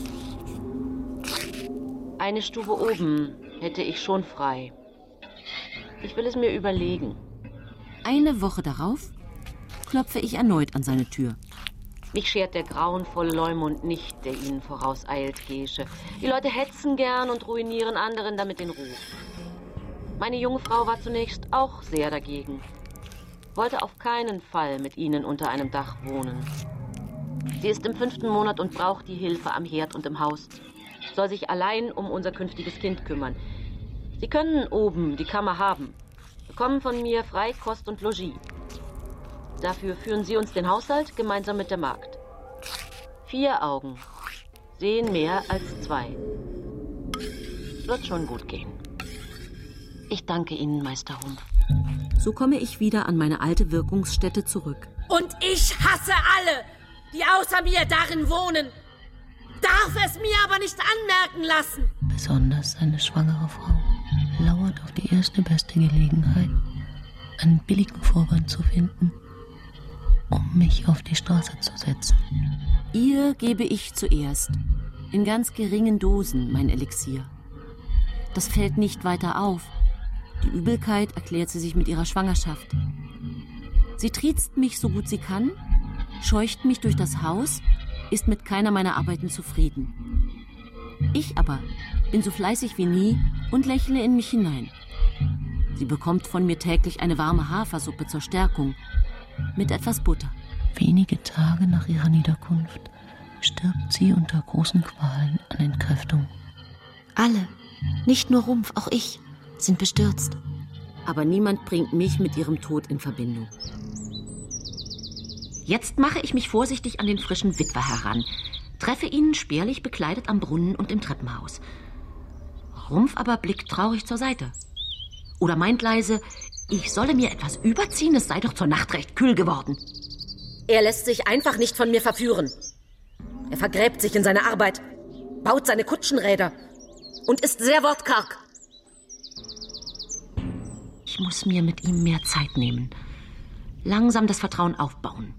Eine Stube oben hätte ich schon frei. Ich will es mir überlegen. Eine Woche darauf klopfe ich erneut an seine Tür. Mich schert der grauenvolle Leumund nicht, der Ihnen vorauseilt, Gesche. Die Leute hetzen gern und ruinieren anderen damit den Ruf. Meine junge Frau war zunächst auch sehr dagegen. Wollte auf keinen Fall mit Ihnen unter einem Dach wohnen. Sie ist im fünften Monat und braucht die Hilfe am Herd und im Haus. Soll sich allein um unser künftiges Kind kümmern. Sie können oben die Kammer haben, bekommen von mir frei Kost und Logis. Dafür führen Sie uns den Haushalt gemeinsam mit der Magd. Vier Augen sehen mehr als zwei. Wird schon gut gehen. Ich danke Ihnen, Meister Rumpf. So komme ich wieder an meine alte Wirkungsstätte zurück. Und ich hasse alle, die außer mir darin wohnen. Darf es mir aber nicht anmerken lassen. Besonders eine schwangere Frau lauert auf die erste beste Gelegenheit, einen billigen Vorwand zu finden, um mich auf die Straße zu setzen. Ihr gebe ich zuerst, in ganz geringen Dosen, mein Elixier. Das fällt nicht weiter auf. Die Übelkeit erklärt sie sich mit ihrer Schwangerschaft. Sie triezt mich so gut sie kann, scheucht mich durch das Haus, ist mit keiner meiner Arbeiten zufrieden. Ich aber bin so fleißig wie nie und lächle in mich hinein. Sie bekommt von mir täglich eine warme Hafersuppe zur Stärkung mit etwas Butter. Wenige Tage nach ihrer Niederkunft stirbt sie unter großen Qualen an Entkräftung. Alle, nicht nur Rumpf, auch ich, sind bestürzt. Aber niemand bringt mich mit ihrem Tod in Verbindung. Jetzt mache ich mich vorsichtig an den frischen Witwer heran, treffe ihn spärlich bekleidet am Brunnen und im Treppenhaus. Rumpf aber blickt traurig zur Seite. Oder meint leise, ich solle mir etwas überziehen, es sei doch zur Nacht recht kühl geworden. Er lässt sich einfach nicht von mir verführen. Er vergräbt sich in seine Arbeit, baut seine Kutschenräder und ist sehr wortkarg. Ich muss mir mit ihm mehr Zeit nehmen. Langsam das Vertrauen aufbauen.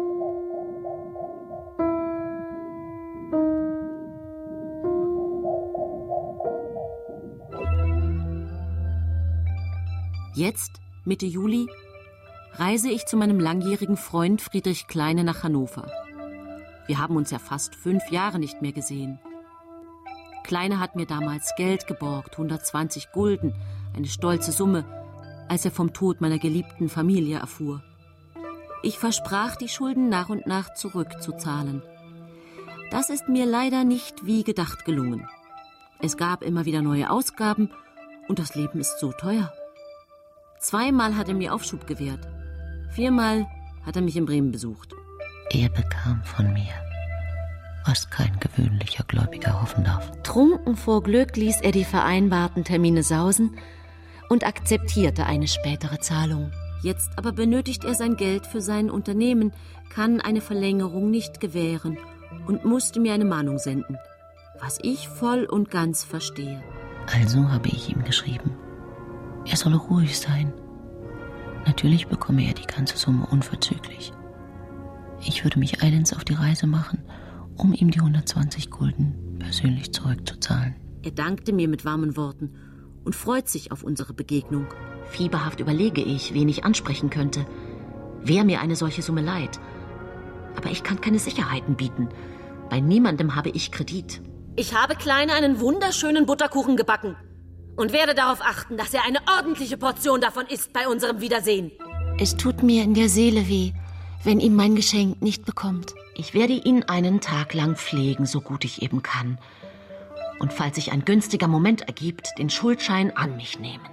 Jetzt, Mitte Juli, reise ich zu meinem langjährigen Freund Friedrich Kleine nach Hannover. Wir haben uns ja fast fünf Jahre nicht mehr gesehen. Kleine hat mir damals Geld geborgt, hundertzwanzig Gulden, eine stolze Summe, als er vom Tod meiner geliebten Familie erfuhr. Ich versprach, die Schulden nach und nach zurückzuzahlen. Das ist mir leider nicht wie gedacht gelungen. Es gab immer wieder neue Ausgaben und das Leben ist so teuer. Zweimal hat er mir Aufschub gewährt. Viermal hat er mich in Bremen besucht. Er bekam von mir, was kein gewöhnlicher Gläubiger hoffen darf. Trunken vor Glück ließ er die vereinbarten Termine sausen und akzeptierte eine spätere Zahlung. Jetzt aber benötigt er sein Geld für sein Unternehmen, kann eine Verlängerung nicht gewähren und musste mir eine Mahnung senden, was ich voll und ganz verstehe. Also habe ich ihm geschrieben, er solle ruhig sein. Natürlich bekomme er die ganze Summe unverzüglich. Ich würde mich eilends auf die Reise machen, um ihm die hundertzwanzig Gulden persönlich zurückzuzahlen. Er dankte mir mit warmen Worten und freut sich auf unsere Begegnung. Fieberhaft überlege ich, wen ich ansprechen könnte. Wer mir eine solche Summe leiht. Aber ich kann keine Sicherheiten bieten. Bei niemandem habe ich Kredit. Ich habe Kleine einen wunderschönen Butterkuchen gebacken und werde darauf achten, dass er eine ordentliche Portion davon isst bei unserem Wiedersehen. Es tut mir in der Seele weh, wenn ihm mein Geschenk nicht bekommt. Ich werde ihn einen Tag lang pflegen, so gut ich eben kann. Und falls sich ein günstiger Moment ergibt, den Schuldschein an mich nehmen.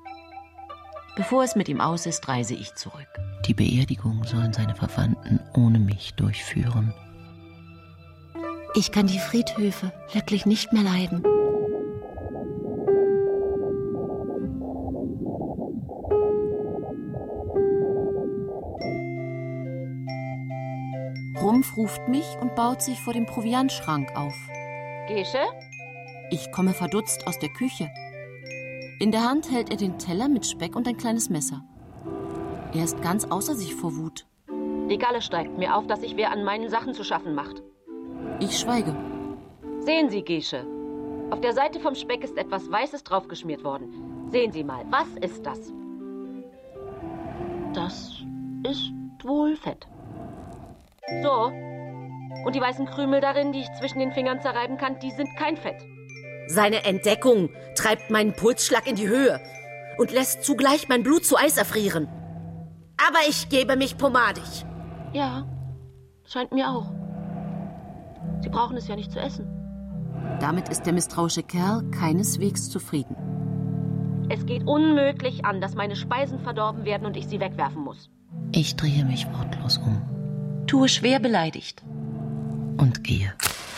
Bevor es mit ihm aus ist, reise ich zurück. Die Beerdigung sollen seine Verwandten ohne mich durchführen. Ich kann die Friedhöfe wirklich nicht mehr leiden. Rumpf ruft mich und baut sich vor dem Proviantschrank auf. Gesche? Ich komme verdutzt aus der Küche. In der Hand hält er den Teller mit Speck und ein kleines Messer. Er ist ganz außer sich vor Wut. Die Galle steigt mir auf, dass sich wer an meinen Sachen zu schaffen macht. Ich schweige. Sehen Sie, Gesche. Auf der Seite vom Speck ist etwas Weißes draufgeschmiert worden. Sehen Sie mal, was ist das? Das ist wohl Fett. So. Und die weißen Krümel darin, die ich zwischen den Fingern zerreiben kann, die sind kein Fett. Seine Entdeckung treibt meinen Pulsschlag in die Höhe und lässt zugleich mein Blut zu Eis erfrieren. Aber ich gebe mich pomadig. Ja, scheint mir auch. Sie brauchen es ja nicht zu essen. Damit ist der misstrauische Kerl keineswegs zufrieden. Es geht unmöglich an, dass meine Speisen verdorben werden und ich sie wegwerfen muss. Ich drehe mich wortlos um. Tue schwer beleidigt. Und gehe.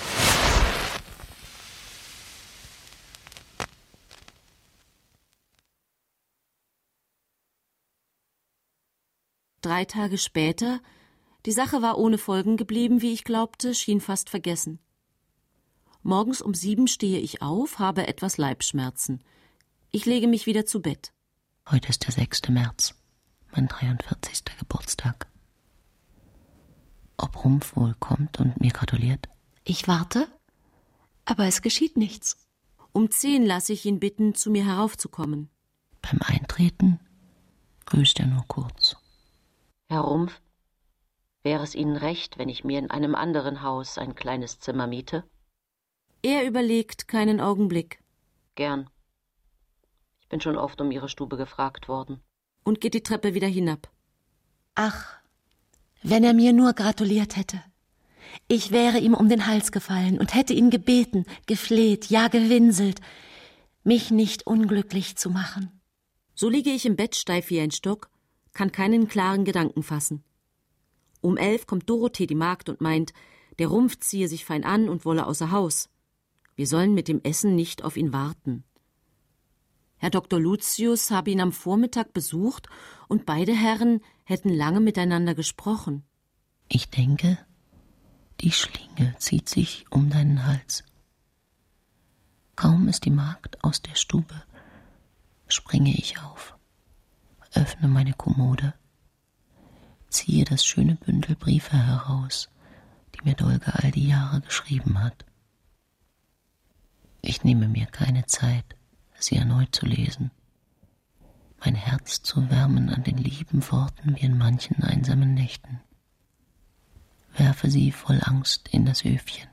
Drei Tage später, die Sache war ohne Folgen geblieben, wie ich glaubte, schien fast vergessen. Morgens um sieben stehe ich auf, habe etwas Leibschmerzen. Ich lege mich wieder zu Bett. Heute ist der sechste März, mein dreiundvierzigster Geburtstag. Ob Rumpf wohl kommt und mir gratuliert? Ich warte, aber es geschieht nichts. Um zehn lasse ich ihn bitten, zu mir heraufzukommen. Beim Eintreten grüßt er nur kurz. Herr Rumpf, wäre es Ihnen recht, wenn ich mir in einem anderen Haus ein kleines Zimmer miete? Er überlegt keinen Augenblick. Gern. Ich bin schon oft um Ihre Stube gefragt worden. Und geht die Treppe wieder hinab. Ach, wenn er mir nur gratuliert hätte. Ich wäre ihm um den Hals gefallen und hätte ihn gebeten, gefleht, ja gewinselt, mich nicht unglücklich zu machen. So liege ich im Bett steif wie ein Stock, kann keinen klaren Gedanken fassen. Um elf kommt Dorothee, die Magd, und meint, der Rumpf ziehe sich fein an und wolle außer Haus. Wir sollen mit dem Essen nicht auf ihn warten. Herr Doktor Lucius habe ihn am Vormittag besucht und beide Herren hätten lange miteinander gesprochen. Ich denke, die Schlinge zieht sich um deinen Hals. Kaum ist die Magd aus der Stube, springe ich auf, öffne meine Kommode, ziehe das schöne Bündel Briefe heraus, die mir Dolga all die Jahre geschrieben hat. Ich nehme mir keine Zeit, sie erneut zu lesen, mein Herz zu wärmen an den lieben Worten wie in manchen einsamen Nächten. Werfe sie voll Angst in das Öfchen.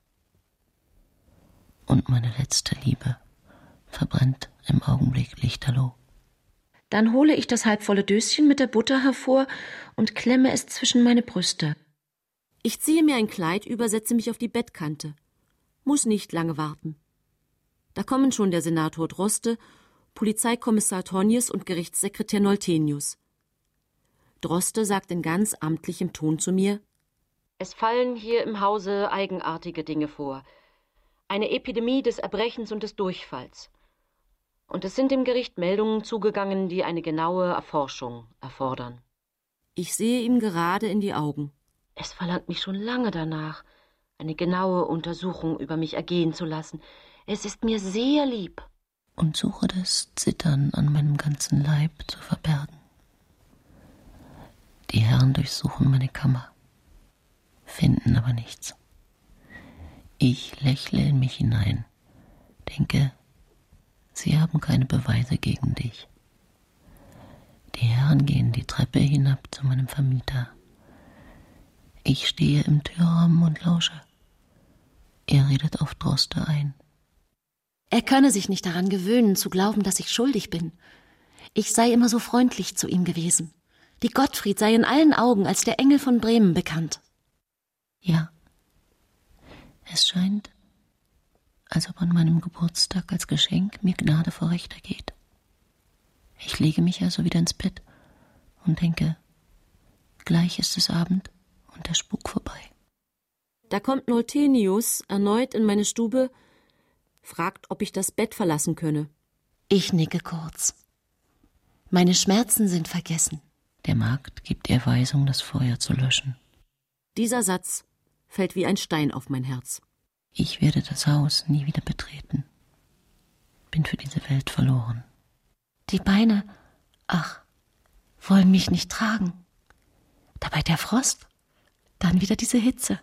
Und meine letzte Liebe verbrennt im Augenblick lichterloh. Dann hole ich das halbvolle Döschen mit der Butter hervor und klemme es zwischen meine Brüste. Ich ziehe mir ein Kleid über, setze mich auf die Bettkante. Muss nicht lange warten. Da kommen schon der Senator Droste, Polizeikommissar Tönnies und Gerichtssekretär Noltenius. Droste sagt in ganz amtlichem Ton zu mir: Es fallen hier im Hause eigenartige Dinge vor. Eine Epidemie des Erbrechens und des Durchfalls. Und es sind dem Gericht Meldungen zugegangen, die eine genaue Erforschung erfordern. Ich sehe ihm gerade in die Augen. Es verlangt mich schon lange danach, eine genaue Untersuchung über mich ergehen zu lassen. Es ist mir sehr lieb. Und suche das Zittern an meinem ganzen Leib zu verbergen. Die Herren durchsuchen meine Kammer, finden aber nichts. Ich lächle in mich hinein, denke, sie haben keine Beweise gegen dich. Die Herren gehen die Treppe hinab zu meinem Vermieter. Ich stehe im Türrahmen und lausche. Er redet auf Droste ein. Er könne sich nicht daran gewöhnen, zu glauben, dass ich schuldig bin. Ich sei immer so freundlich zu ihm gewesen. Die Gottfried sei in allen Augen als der Engel von Bremen bekannt. Ja, es scheint, als ob an meinem Geburtstag als Geschenk mir Gnade vor Recht ergeht. Ich lege mich also wieder ins Bett und denke, gleich ist es Abend und der Spuk vorbei. Da kommt Noltenius erneut in meine Stube, fragt, ob ich das Bett verlassen könne. Ich nicke kurz. Meine Schmerzen sind vergessen. Der Magd gibt ihr Weisung, das Feuer zu löschen. Dieser Satz fällt wie ein Stein auf mein Herz. Ich werde das Haus nie wieder betreten. Bin für diese Welt verloren. Die Beine, ach, wollen mich nicht tragen. Dabei der Frost, dann wieder diese Hitze.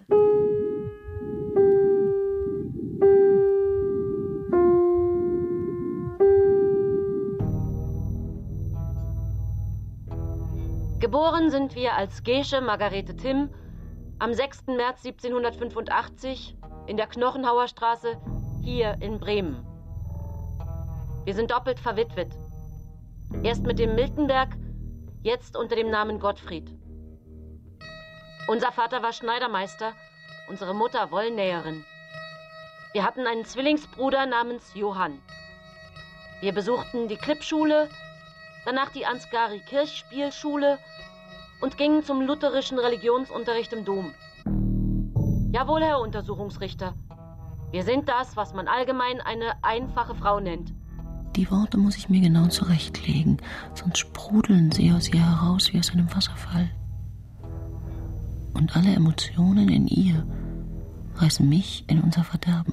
Geboren sind wir als Gesche Margarete Timm am sechsten März siebzehnhundertfünfundachtzig in der Knochenhauer Straße hier in Bremen. Wir sind doppelt verwitwet. Erst mit dem Miltenberg, jetzt unter dem Namen Gottfried. Unser Vater war Schneidermeister, unsere Mutter Wollnäherin. Wir hatten einen Zwillingsbruder namens Johann. Wir besuchten die Klippschule, danach die Ansgari-Kirchspielschule und gingen zum lutherischen Religionsunterricht im Dom. Jawohl, Herr Untersuchungsrichter. Wir sind das, was man allgemein eine einfache Frau nennt. Die Worte muss ich mir genau zurechtlegen, sonst sprudeln sie aus ihr heraus wie aus einem Wasserfall. Und alle Emotionen in ihr reißen mich in unser Verderben.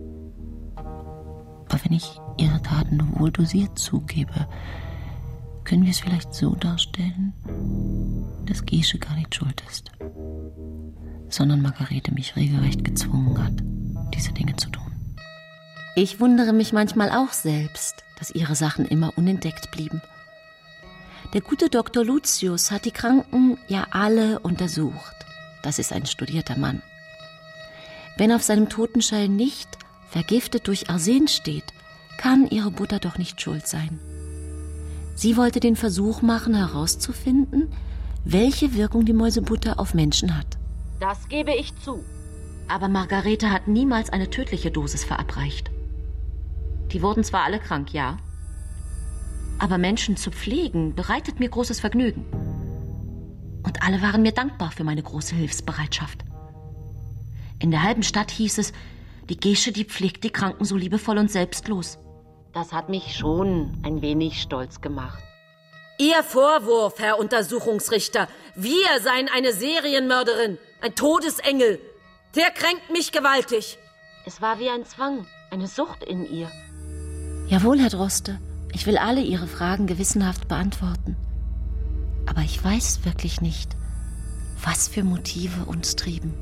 Aber wenn ich ihre Taten nur wohl dosiert zugebe, können wir es vielleicht so darstellen, dass Gesche gar nicht schuld ist, sondern Margarete mich regelrecht gezwungen hat, diese Dinge zu tun. Ich wundere mich manchmal auch selbst, dass ihre Sachen immer unentdeckt blieben. Der gute Doktor Lucius hat die Kranken ja alle untersucht. Das ist ein studierter Mann. Wenn auf seinem Totenschein nicht vergiftet durch Arsen steht, kann ihre Butter doch nicht schuld sein. Sie wollte den Versuch machen, herauszufinden, welche Wirkung die Mäusebutter auf Menschen hat. Das gebe ich zu. Aber Margarete hat niemals eine tödliche Dosis verabreicht. Die wurden zwar alle krank, ja. Aber Menschen zu pflegen bereitet mir großes Vergnügen. Und alle waren mir dankbar für meine große Hilfsbereitschaft. In der halben Stadt hieß es, die Gesche, die pflegt die Kranken so liebevoll und selbstlos. Das hat mich schon ein wenig stolz gemacht. Ihr Vorwurf, Herr Untersuchungsrichter, wir seien eine Serienmörderin, ein Todesengel, der kränkt mich gewaltig. Es war wie ein Zwang, eine Sucht in ihr. Jawohl, Herr Droste, ich will alle Ihre Fragen gewissenhaft beantworten. Aber ich weiß wirklich nicht, was für Motive uns trieben.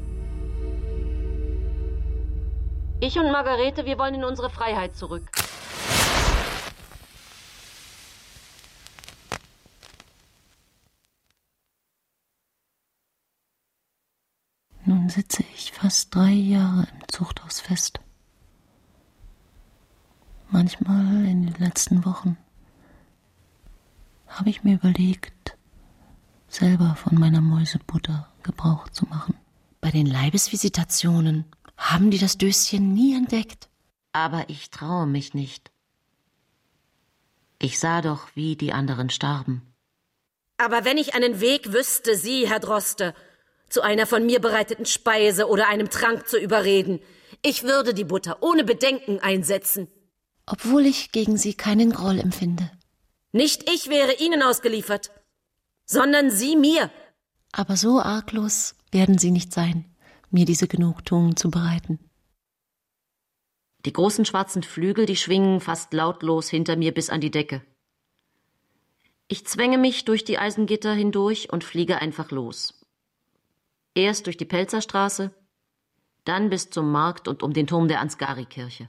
Ich und Margarete, wir wollen in unsere Freiheit zurück. Nun sitze ich fast drei Jahre im Zuchthaus fest. Manchmal in den letzten Wochen habe ich mir überlegt, selber von meiner Mäusebutter Gebrauch zu machen. Bei den Leibesvisitationen haben die das Döschen nie entdeckt. Aber ich traue mich nicht. Ich sah doch, wie die anderen starben. Aber wenn ich einen Weg wüsste, Sie, Herr Droste, zu einer von mir bereiteten Speise oder einem Trank zu überreden, ich würde die Butter ohne Bedenken einsetzen. Obwohl ich gegen Sie keinen Groll empfinde. Nicht ich wäre Ihnen ausgeliefert, sondern Sie mir. Aber so arglos werden Sie nicht sein, mir diese Genugtuung zu bereiten. Die großen schwarzen Flügel, die schwingen fast lautlos hinter mir bis an die Decke. Ich zwänge mich durch die Eisengitter hindurch und fliege einfach los. Erst durch die Pelzerstraße, dann bis zum Markt und um den Turm der Ansgari-Kirche.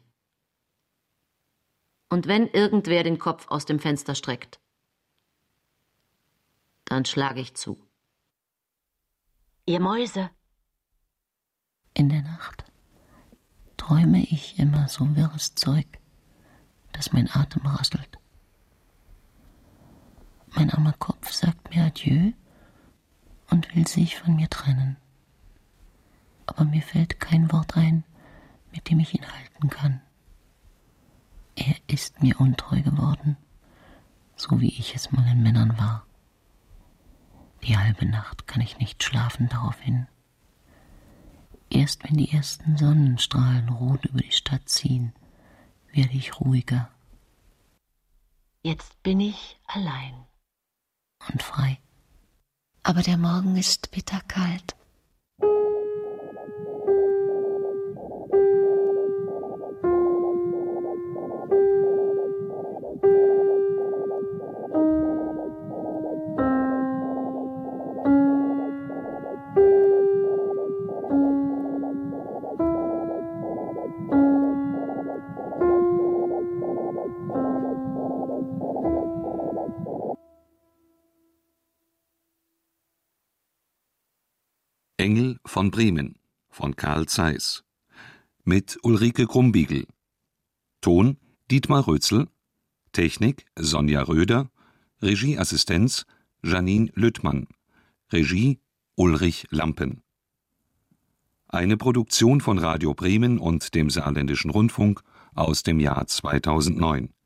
Und wenn irgendwer den Kopf aus dem Fenster streckt, dann schlage ich zu. Ihr Mäuse. In der Nacht träume ich immer so wirres Zeug, dass mein Atem rasselt. Mein armer Kopf sagt mir Adieu und will sich von mir trennen. Aber mir fällt kein Wort ein, mit dem ich ihn halten kann. Er ist mir untreu geworden, so wie ich es mal in Männern war. Die halbe Nacht kann ich nicht schlafen daraufhin. Erst wenn die ersten Sonnenstrahlen rot über die Stadt ziehen, werde ich ruhiger. Jetzt bin ich allein. Und frei. Aber der Morgen ist bitterkalt. Engel von Bremen von Carl Zeiss mit Ulrike Krumbiegel. Ton Dietmar Rötzl, Technik Sonja Röder, Regieassistenz Janine Lüttmann, Regie Ulrich Lampen. Eine Produktion von Radio Bremen und dem Saarländischen Rundfunk aus dem Jahr zweitausendneun.